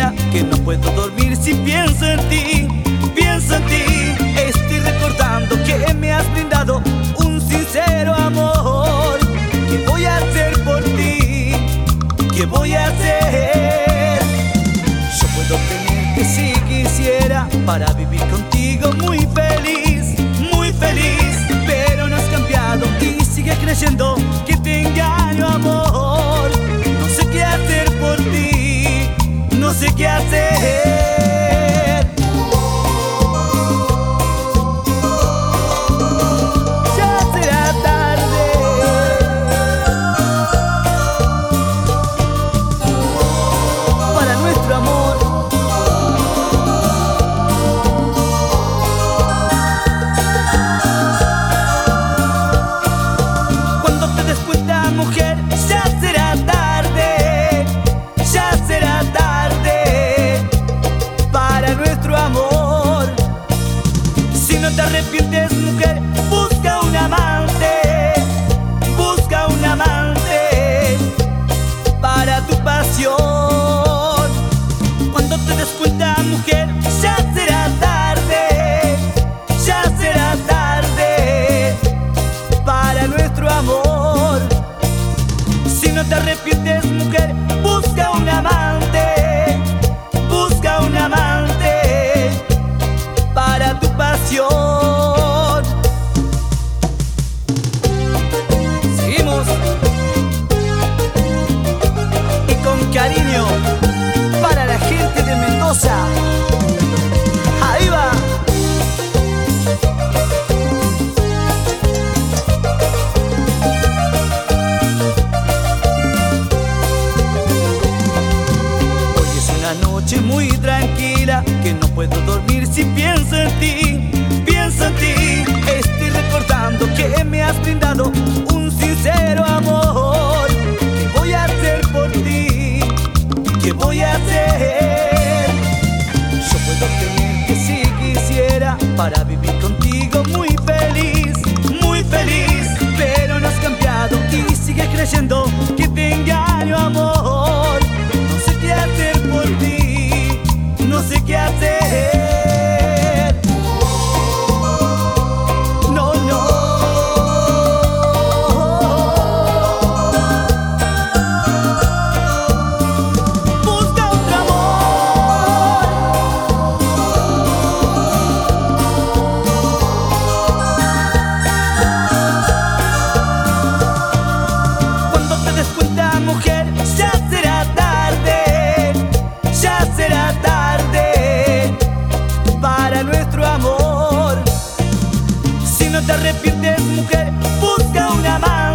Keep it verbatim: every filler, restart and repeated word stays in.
quisiera, que no puedo dormir si pienso en ti, pienso en ti. Estoy recordando que me has brindado un sincero amor. ¿Qué voy a hacer por ti? ¿Qué voy a hacer? Yo puedo tenerte si quisiera, para vivir contigo muy feliz, muy feliz. Pero no has cambiado y sigue creyendo que te engaño, amor. No sé qué hacer por ti, no sé qué hacer. Mujer, ya será tarde, ya será tarde para nuestro amor. Si no te arrepientes, mujer, busca un amante, busca un amante para tu pasión. Cuando te des cuenta, mujer, ya será tarde, ya será tarde para nuestro amor. Si no te arrepientes, mujer, busca un amante, busca un amante para tu pasión. Seguimos y con cariño para la gente de Mendoza. Ahí va. Noche muy tranquila, que no puedo dormir si pienso en ti, pienso en ti. Estoy recordando que me has brindado un sincero amor. ¿Qué voy a hacer por ti? ¿Qué voy a hacer? Yo puedo tenerte si quisiera, para vivir contigo muy feliz, muy feliz. Pero no has cambiado y sigues creyendo que te engaño, amor. No sé qué hacer por ti, no sé qué hacer. No, no. Busca otro amor. Cuando te des cuenta, mujer, ya será tarde, ya será tarde para nuestro amor. Si no te arrepientes, mujer, busca un amante.